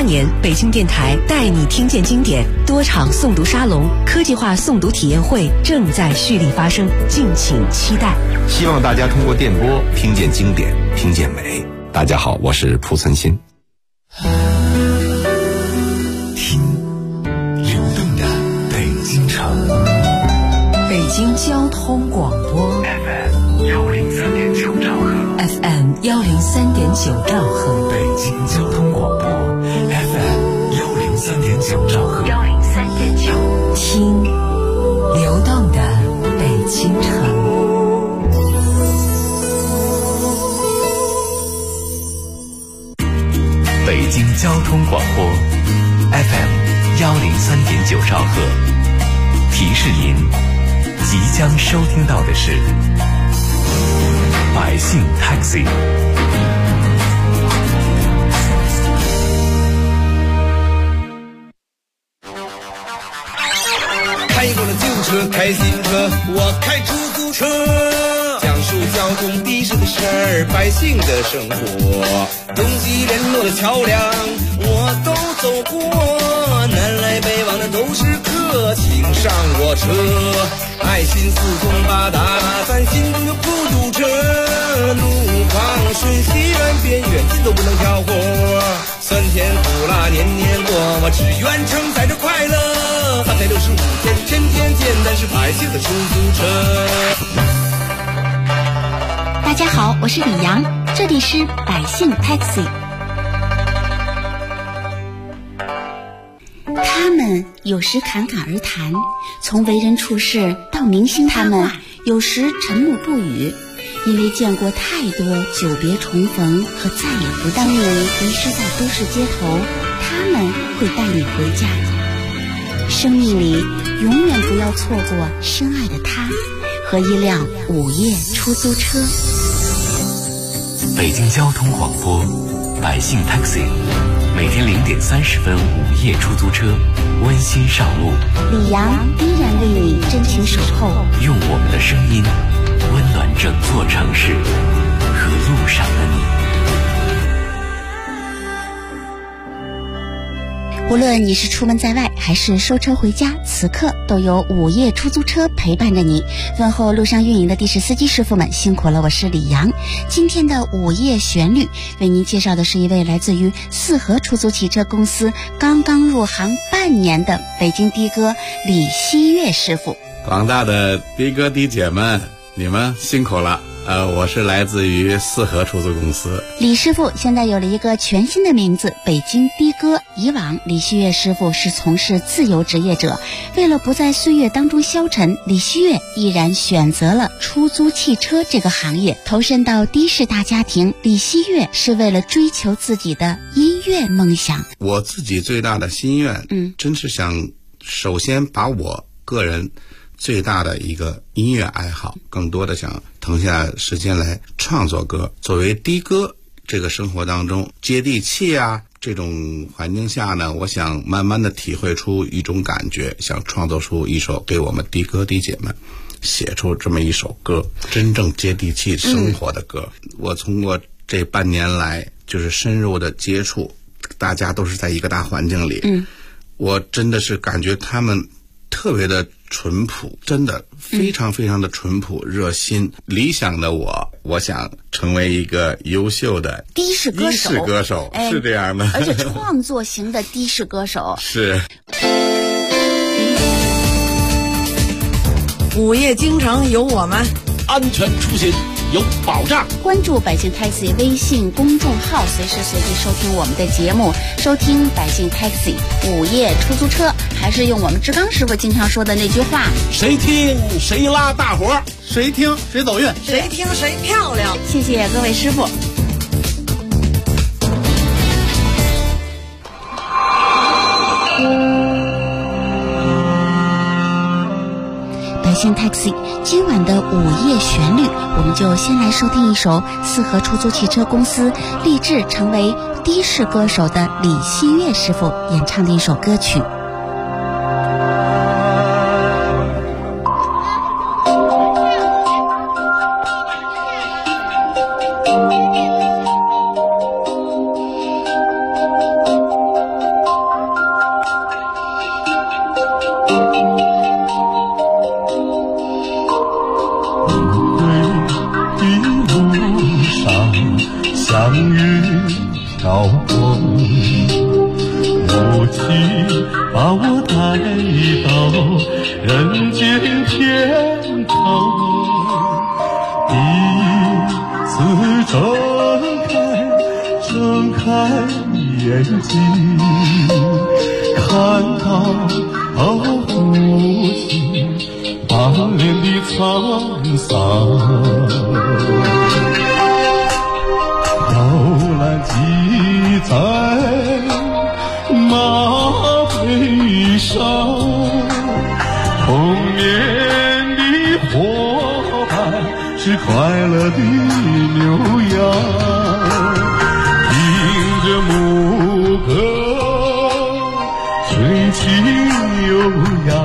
8年，北京电台带你听见经典，多场诵读沙龙、科技化诵读体验会正在蓄力发生，敬请期待。 希望大家通过电波听见经典，听见美。大家好，我是蒲存昕。 听流动的北京城， 北京交通广播 FM 103.9兆赫 ，FM 103.9兆赫， 北京交通广播 FM 103.9兆赫 ，103.9，听流动的北京城。 北京交通广播 FM 103.9兆赫，提示您即将收听到的是百姓 Taxi。 开过了旧车，开新车，我开出租车，讲述交通的士的事儿，百姓的生活，拥挤联络的桥梁我都走过，南来北往的都是客，请上我车，爱心四通八达，咱心中就不堵车，路况顺西远边远近都不能挑活，酸甜苦辣年年过，我只愿承载着快乐，365天天天简单是百姓的出租车。 大家好，我是李阳，这里是百姓 Taxi。 他们有时侃侃而谈，从为人处事到明星他们有时沉默不语，因为见过太多久别重逢和再也不见。当你迷失在都市街头，他们会带你回家。生命里永远不要错过深爱的他和一辆午夜出租车。 北京交通广播百姓 Taxi， 每天0点30分午夜出租车温馨上路， 李阳依然为你真情守候， 用我们的声音温暖整座城市和路上的你。 无论你是出门在外还是收车回家，此刻都有午夜出租车陪伴着你。问候路上运营的的士司机师傅们辛苦了，我是李阳。今天的午夜旋律为您介绍的是一位来自于四合出租汽车公司刚刚入行半年的北京的哥李希月师傅。 广大的的哥的姐们，你们辛苦了。我是来自于四合出租公司。 李师傅现在有了一个全新的名字，北京的哥。以往李希月师傅是从事自由职业者，为了不在岁月当中消沉，李希月毅然选择了出租汽车这个行业，投身到的士大家庭。李希月是为了追求自己的音乐梦想。 我自己最大的心愿，真是想首先把我个人最大的一个音乐爱好，更多的想腾下时间来创作歌。作为的哥，这个生活当中接地气啊，这种环境下呢，我想慢慢的体会出一种感觉，想创作出一首给我们的哥的姐们写出这么一首歌，真正接地气生活的歌。我通过这半年来就是深入的接触，大家都是在一个大环境里，我真的是感觉他们特别的淳朴，真的非常非常的淳朴热心。理想的我想成为一个优秀的的士歌手， 是这样的， 而且创作型的的士歌手。 是。 午夜京城有我们， 安全出行有保障。 关注百姓 Taxi 微信公众号，随时随地收听我们的节目，收听百姓 Taxi 午夜出租车。还是用我们志刚师傅经常说的那句话， 谁听谁拉大伙， 谁听谁走运， 谁听谁漂亮。 谢谢各位师傅。百姓 Taxi 今晚的午夜旋律，我们就先来收听一首四合出租汽车公司立志成为的士歌手的李希月师傅演唱的一首歌曲。 到人间天堂，第一次睁开眼睛，看到父亲满脸的沧桑，摇篮系在马背上，童年的伙伴是快乐的牛羊，听着牧歌吹起悠扬，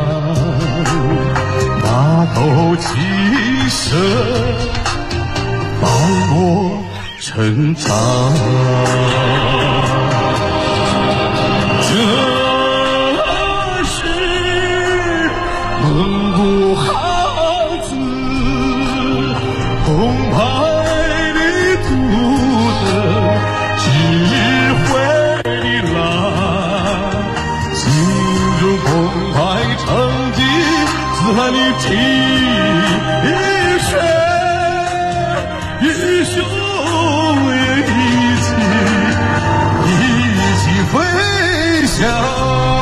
马头琴声伴我成长。这是蒙古汉子澎湃的土的智慧的蓝，心中澎湃成绩自汉的体血与雄一起飞翔。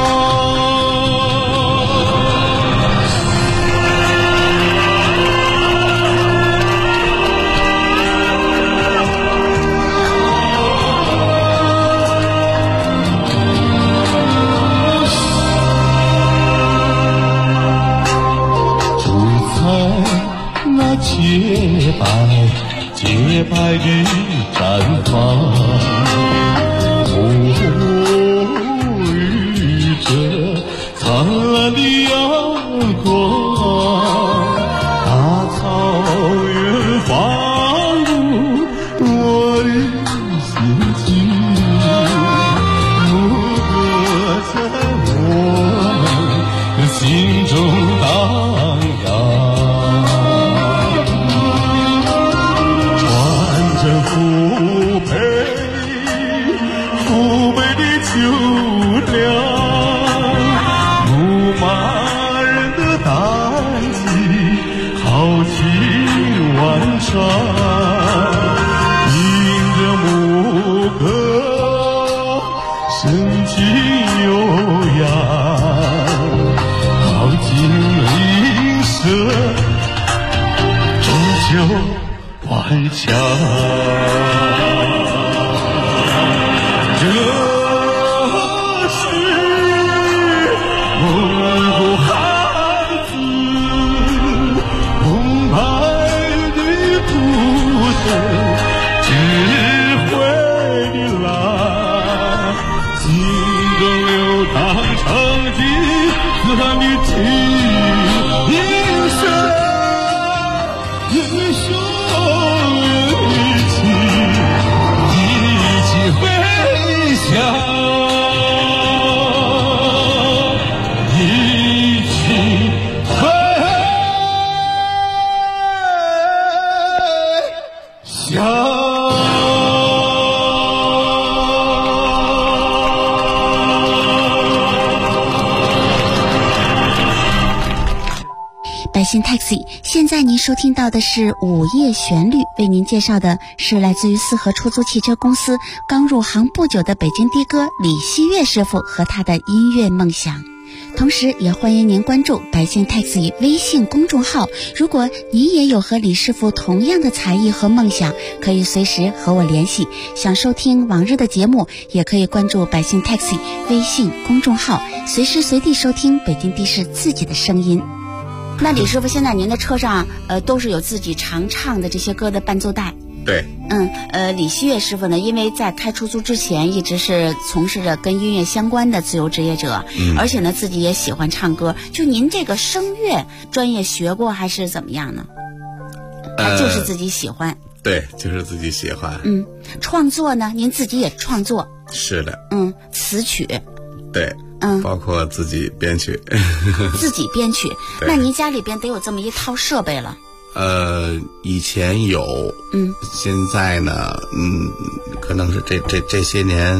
洁白的毡房，沐浴着灿烂的阳光，大草原放入我的心境，牧歌在我们心中荡漾。父辈的酒粮，牧马人的胆气豪情万丈，听着牧歌深情悠扬，豪情灵蛇终究顽强。这是蒙古汉子澎湃的土生智慧的蓝，心中流淌成吉思汗的情深，英雄一起飞翔，一起飞翔。 百姓 Taxi， 现在您收听到的是午夜旋律，为您介绍的是来自于四合出租汽车公司刚入行不久的北京的哥李希月师傅和他的音乐梦想。同时也欢迎您关注百姓 Taxi 微信公众号，如果您也有和李师傅同样的才艺和梦想，可以随时和我联系。想收听往日的节目，也可以关注百姓 Taxi 微信公众号，随时随地收听北京的士自己的声音。那李师傅，现在您的车上都是有自己常唱的这些歌的伴奏带。 对， 李希月师傅呢，因为在开出租之前一直是从事着跟音乐相关的自由职业者，而且呢自己也喜欢唱歌。就您这个声乐专业学过还是怎么样呢？就是自己喜欢。 对，就是自己喜欢。 创作呢，您自己也创作？ 是的。 词曲。 对。包括自己编曲。 自己编曲，那您家里边得有这么一套设备了。 以前有，现在呢，可能是这些年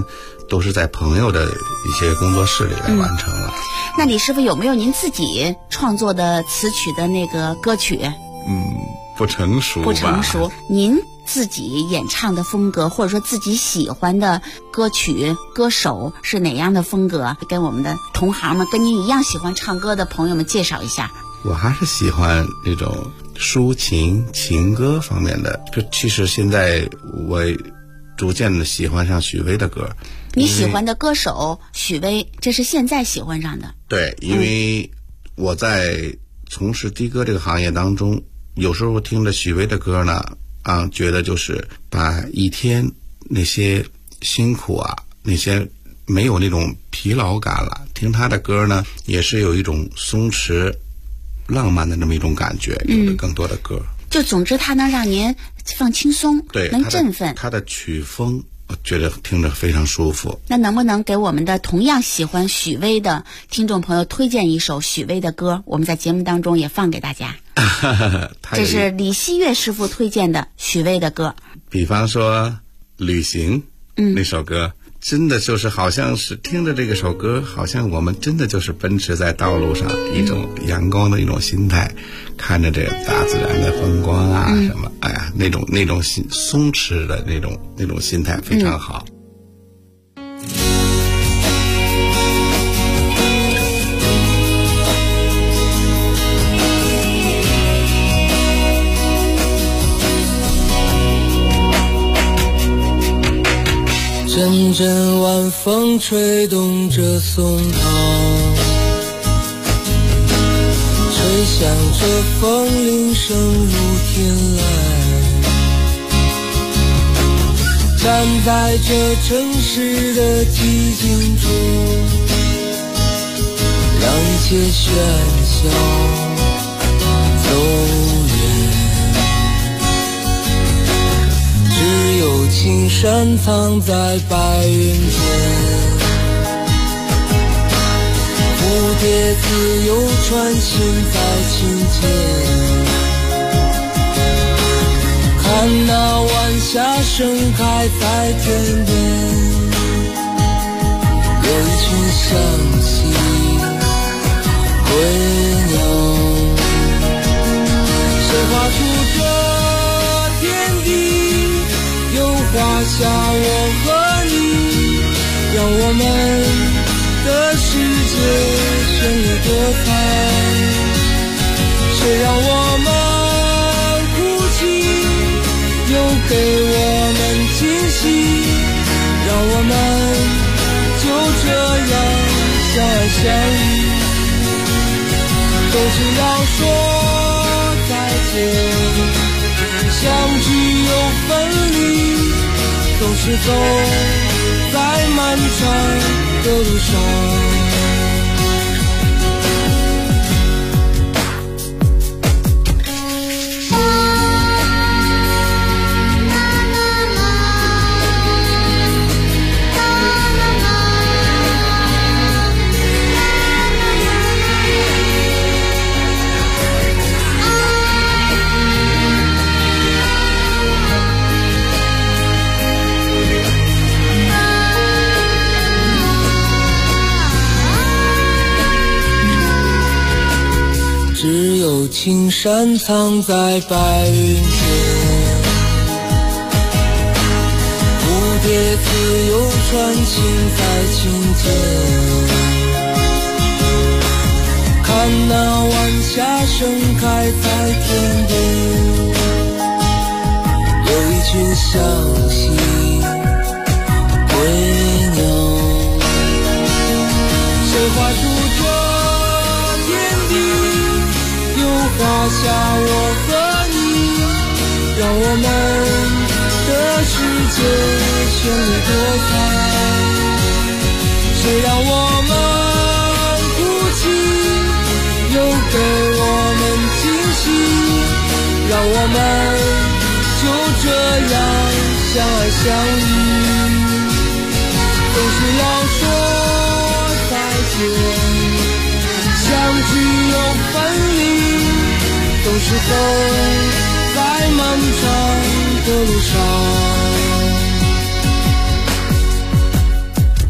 都是在朋友的一些工作室里来完成了。 那李师傅有没有您自己创作的词曲的那个歌曲？ 不成熟吧。 不成熟。您自己演唱的风格，或者说自己喜欢的歌曲歌手是哪样的风格？跟我们的同行们，跟您一样喜欢唱歌的朋友们介绍一下。 我还是喜欢那种抒情情歌方面的。就其实现在我逐渐的喜欢上许巍的歌。 你喜欢的歌手许巍，这是现在喜欢上的？对， 因为我在从事的歌这个行业当中，有时候听着许巍的歌呢，觉得就是把一天那些辛苦那些没有那种疲劳感了。听他的歌呢，也是有一种松弛浪漫的那么一种感觉。有的更多的歌， 就总之他能让您放轻松， 对， 能振奋。 他的曲风我觉得听着非常舒服。 那能不能给我们的同样喜欢许巍的听众朋友推荐一首许巍的歌？我们在节目当中也放给大家。这是李希月师傅推荐的许巍的歌， 比方说《旅行》那首歌，真的就是好像是听着这个首歌，好像我们真的就是奔驰在道路上，一种阳光的一种心态，看着这个大自然的风光什么，哎呀，那种松弛的那种心态非常好。 阵阵晚风吹动着松涛，吹响着风铃声如天籁。站在这城市的寂静中，让一切喧嚣走远。只有青山藏在白云间，蝴蝶自由穿行在琴间。看那晚霞盛开在天边，有一群向西归鸟。谁画出这天地，又画下我和你，让我们的世界绚丽多彩。谁让我们哭泣，又给我们惊喜，让我们就这样相爱相依。总是要说再见，相聚又分离，总是走在漫长的路上。只有青山藏在白云间，蝴蝶自由穿行在琴间。看那晚霞盛开在天边，有一群向西归鸟。谁画出这天地，画下我和你，让我们的世界绚丽多彩。谁让我们哭泣，又给我们惊喜，让我们就这样相爱相依。总是要说再见，相聚又分离，总是走在漫长的路上。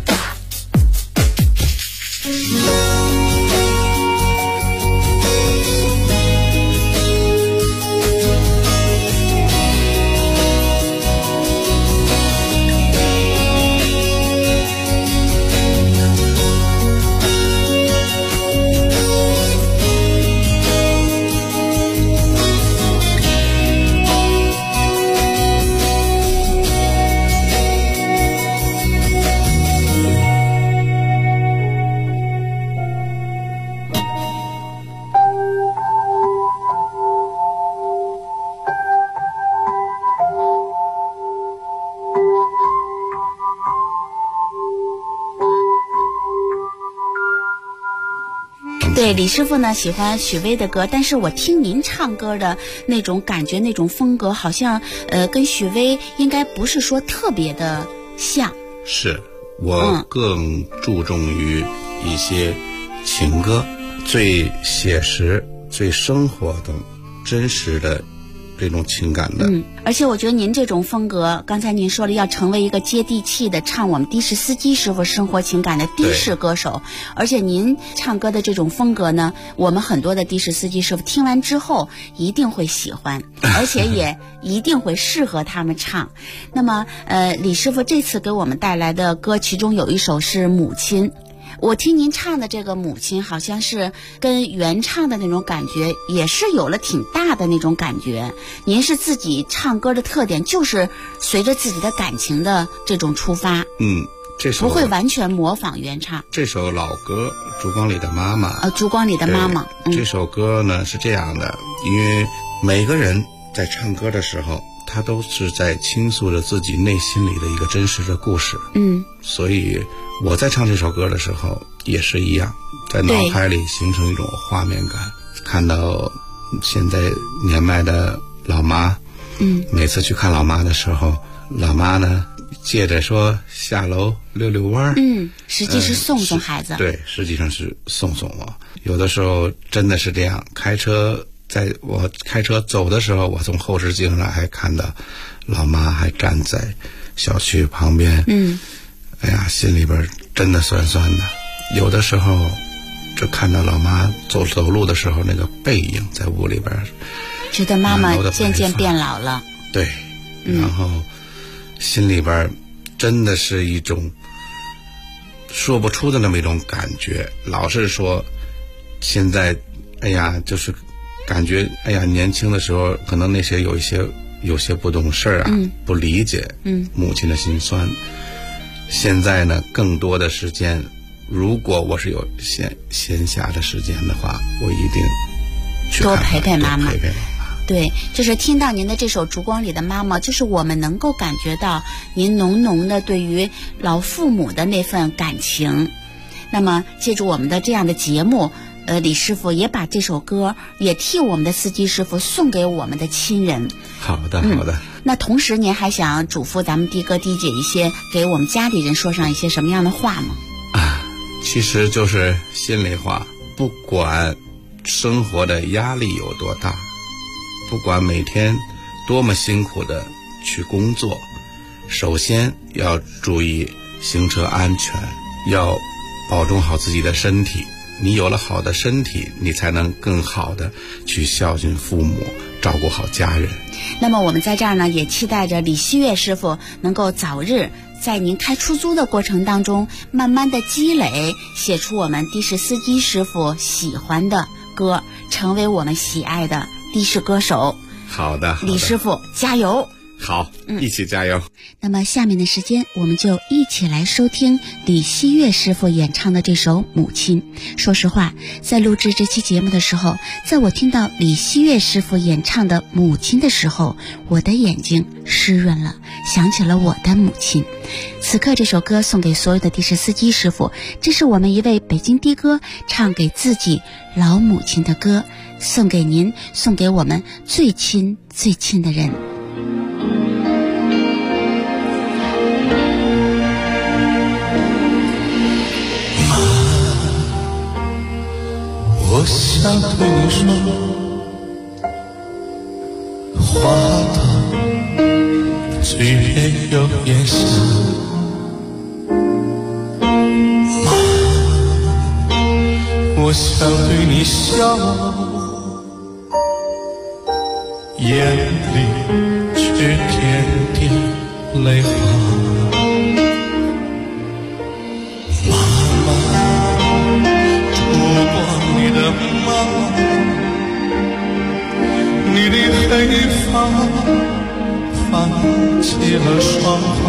对，李师傅呢喜欢许巍的歌，但是我听您唱歌的那种感觉，那种风格，好像跟许巍应该不是说特别的像。 是我更注重于一些情歌，最写实、最生活的、真实的这种情感的。 而且我觉得您这种风格，刚才您说了要成为一个接地气的唱我们的士司机师傅生活情感的的士歌手，而且您唱歌的这种风格呢，我们很多的的士司机师傅听完之后一定会喜欢，而且也一定会适合他们唱。那么李师傅这次给我们带来的歌，其中有一首是《母亲》。我听您唱的这个母亲，好像是跟原唱的那种感觉也是有了挺大的那种感觉。您是自己唱歌的特点就是随着自己的感情的这种出发， 这首不会完全模仿原唱。 这首老歌《烛光里的妈妈》 烛光里的妈妈， 这首歌呢是这样的，因为每个人在唱歌的时候，他都是在倾诉着自己内心里的一个真实的故事。所以我在唱这首歌的时候也是一样，在脑海里形成一种画面感，看到现在年迈的老妈，每次去看老妈的时候，老妈呢借着说下楼遛遛弯， 实际是送送孩子， 对，实际上是送送我。有的时候真的是这样，在我开车走的时候，我从后视镜上还看到老妈还站在小区旁边，哎呀，心里边真的酸酸的。有的时候只看到老妈走路的时候那个背影在屋里边， 觉得妈妈渐渐变老了。 对，然后心里边真的是一种说不出的那么一种感觉。老是说现在哎呀，就是感觉哎呀，年轻的时候可能那些有些不懂事啊，不理解母亲的心酸。现在呢，更多的时间，如果我是有闲暇的时间的话，我一定去多陪陪妈妈。 陪陪妈妈。 对，就是听到您的这首《烛光里的妈妈》，就是我们能够感觉到您浓浓的对于老父母的那份感情。那么借助我们的这样的节目，李师傅也把这首歌也替我们的司机师傅送给我们的亲人。 好的，好的。 那同时您还想嘱咐咱们的哥的姐一些，给我们家里人说上一些什么样的话吗？ 其实就是心里话，不管生活的压力有多大，不管每天多么辛苦的去工作，首先要注意行车安全，要保重好自己的身体。你有了好的身体，你才能更好的去孝敬父母，照顾好家人。 那么我们在这儿呢，也期待着李希月师傅能够早日在您开出租的过程当中，慢慢的积累，写出我们的士司机师傅喜欢的歌，成为我们喜爱的的士歌手。 好的， 李师傅加油！ 好，一起加油。 那么下面的时间，我们就一起来收听李希月师傅演唱的这首《母亲》。说实话，在录制这期节目的时候，在我听到李希月师傅演唱的《母亲》的时候，我的眼睛湿润了，想起了我的母亲。此刻这首歌送给所有的的士司机师傅，这是我们一位北京的哥唱给自己老母亲的歌，送给您，送给我们最亲最亲的人。 我想对你说，话到嘴边又咽下。妈，我想对你笑，眼里却点点泪花。你的黑发泛起了霜花，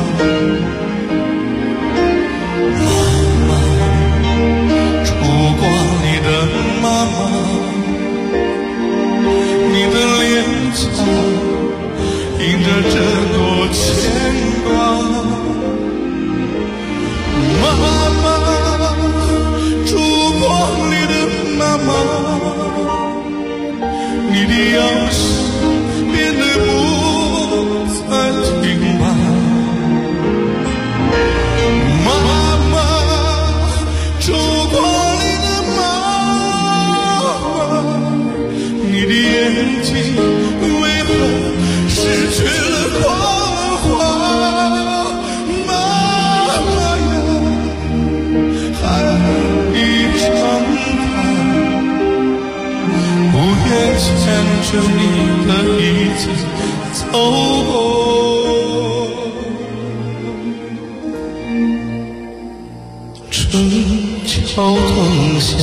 妈妈，烛光里的妈妈，你的脸颊印着这多牵挂。妈妈，烛光里的妈妈， 牵着你的一起走过春秋冬夏。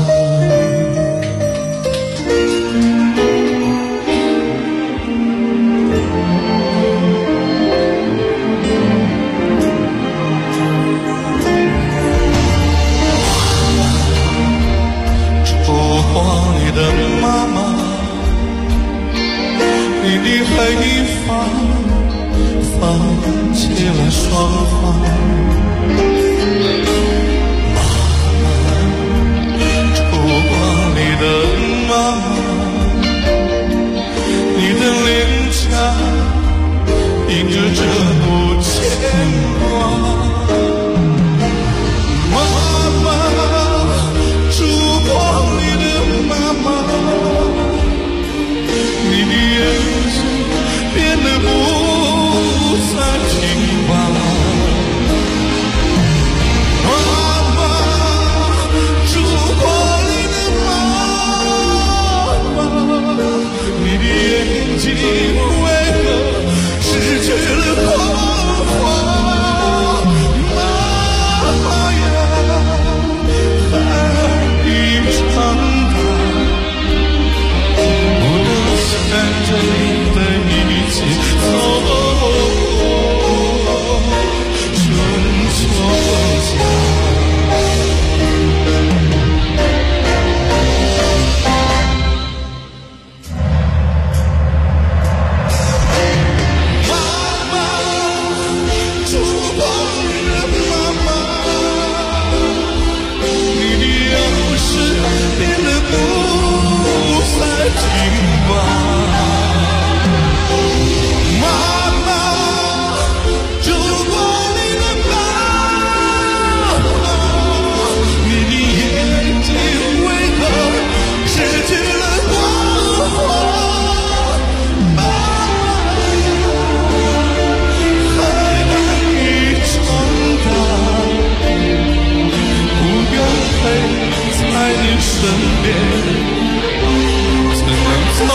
黑发放起了双花，妈妈，烛光里的妈妈，你的脸颊印着这股牵挂。妈妈，烛光里的妈妈，你的眼睛变得不再听话，妈妈，烛光里的妈妈，你的眼睛为何失去了光华？妈妈呀，孩儿已长大，我都牵着你的一起走过春秋冬夏。妈妈，烛光里的妈妈，你的样式变得不再听话。身边怎能走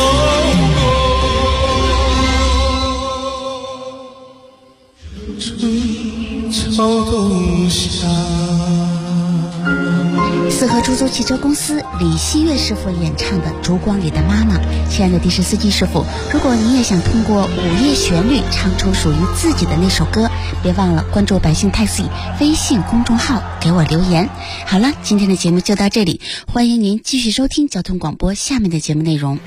过春秋冬夏。 四合出租汽车公司李希月师傅演唱的《烛光里的妈妈》。亲爱的的士司机师傅，如果你也想通过午夜旋律唱出属于自己的那首歌，别忘了关注百姓 Taxi 微信公众号给我留言。好了，今天的节目就到这里，欢迎您继续收听交通广播下面的节目内容。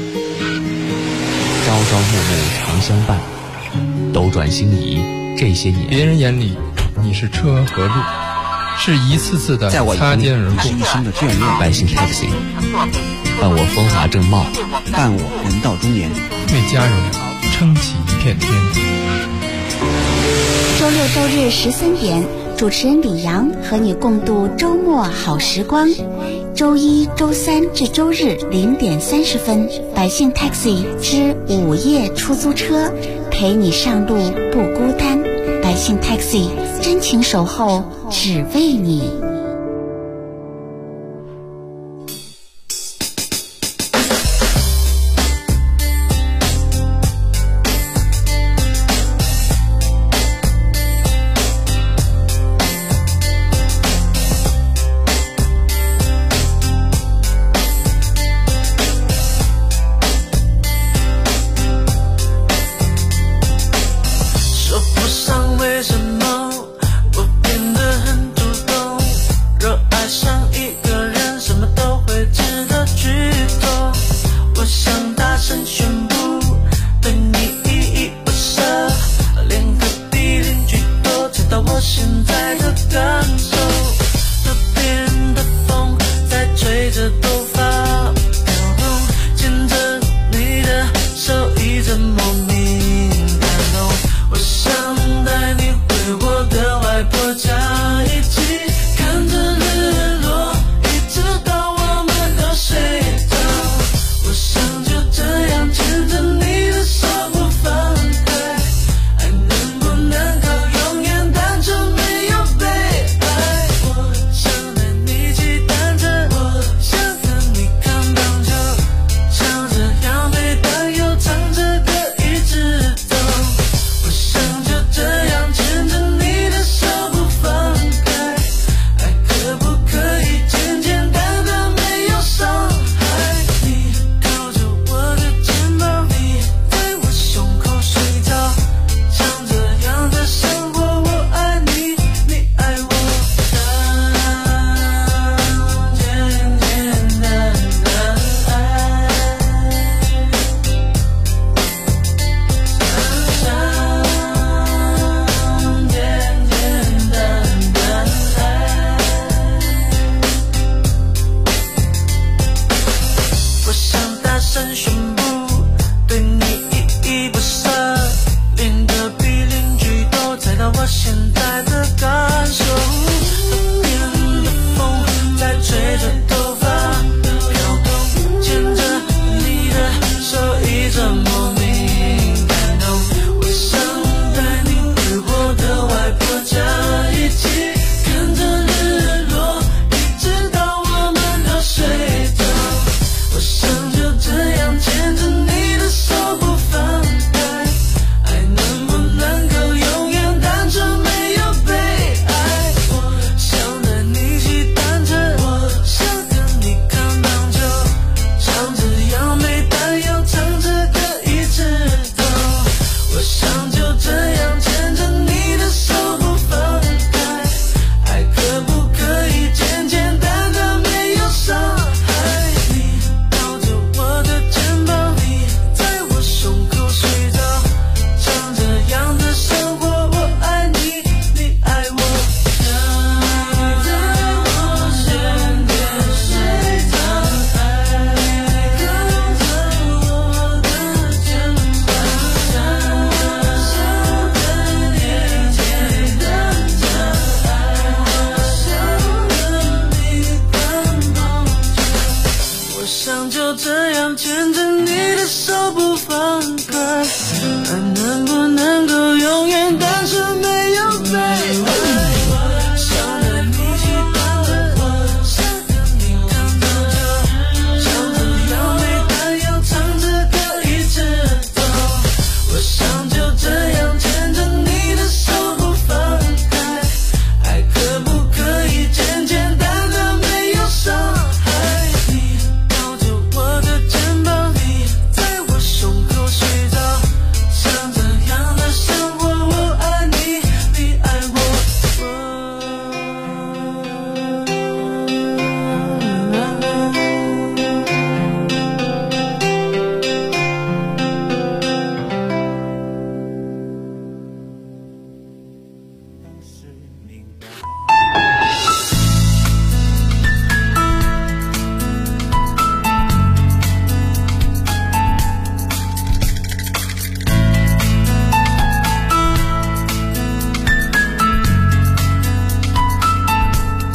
朝朝暮暮常相伴，斗转星移这些年， 别人眼里你是车和路，是一次次的擦肩而过。 是一生的眷恋。 百姓 Taxi 伴我风华正茂， 伴我人到中年， 为家人撑起一片天。 周六周日13点，主持人李阳和你共度周末好时光。周一、周三至周日0点30分，百姓 Taxi 之午夜出租车，陪你上路不孤单。百姓 Taxi 真情守候，只为你。